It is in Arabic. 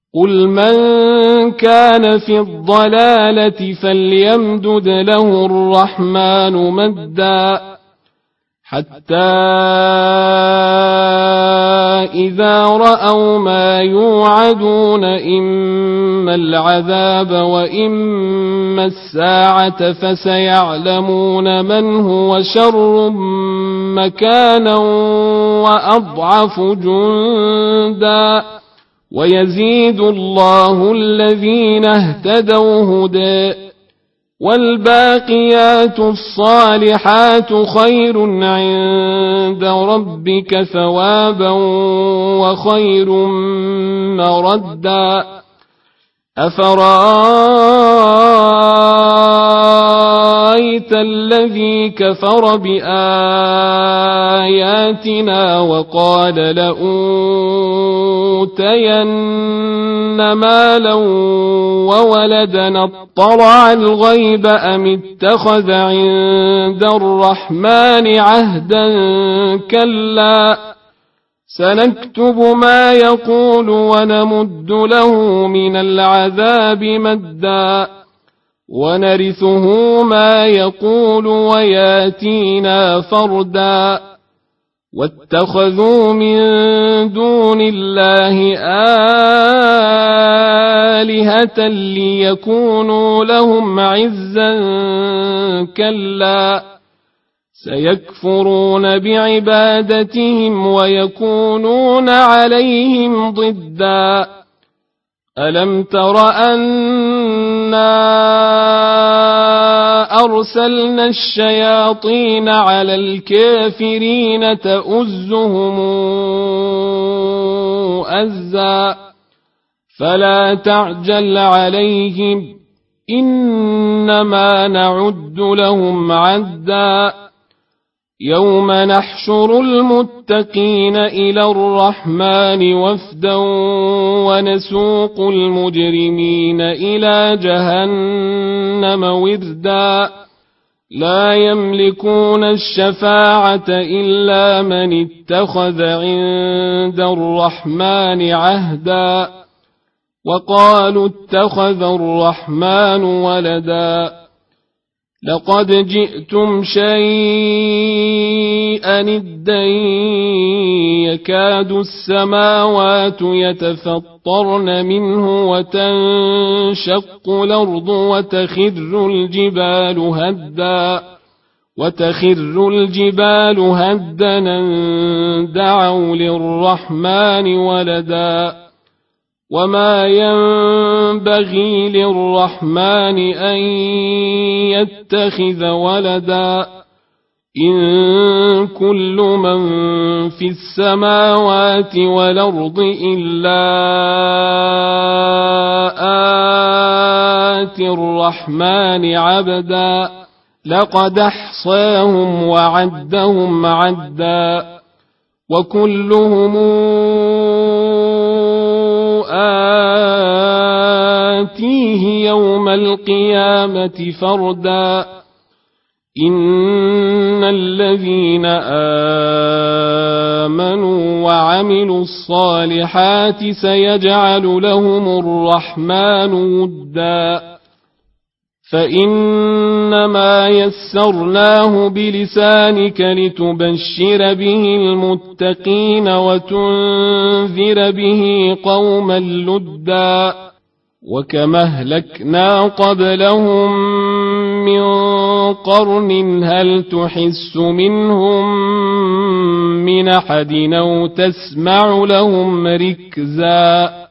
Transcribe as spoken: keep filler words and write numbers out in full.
قل من كان في الضلالة فليمدد له الرحمن مدا حتى إذا رأوا ما يوعدون إما العذاب وإما الساعة فسيعلمون من هو شر مكانا وأضعف جندا ويزيد الله الذين اهتدوا هدى والباقيات الصالحات خير عند ربك ثوابا وخير مردا أفرأيت الذي كفر بآياتنا وقال لأوتين مالا وولدا اطلع الغيب أم اتخذ عند الرحمن عهدا كلا سنكتب ما يقول ونمد له من العذاب مدا ونرثه ما يقول وياتينا فردا واتخذوا من دون الله آلهة ليكونوا لهم عزا كلا سيكفرون بعبادتهم ويكونون عليهم ضدا ألم تر أنا أرسلنا الشياطين على الكافرين تؤزهم أزا فلا تعجل عليهم إنما نعد لهم عدا يوم نحشر المتقين إلى الرحمن وفدا ونسوق المجرمين إلى جهنم وردا لا يملكون الشفاعة إلا من اتخذ عند الرحمن عهدا وقالوا اتخذ الرحمن ولدا لقد جئتم شيئا إدا يكاد السماوات يتفطرن منه وتنشق الأرض وتخر الجبال هدا وتخر الجبال هدا دعوا للرحمن ولدا وما ينبغي للرحمن أن يتخذ ولدا إن كل من في السماوات والأرض إلا آتي الرحمن عبدا لقد أحصاهم وعدهم عدا وكلهم آتيه يوم القيامة فردا إن الذين آمنوا وعملوا الصالحات سيجعل لهم الرحمن ودا فإنما يسرناه بلسانك لتبشر به المتقين وتنذر به قوما لدا وكما أهلكنا قبلهم من قرن هل تحس منهم من أحد أو تسمع لهم ركزا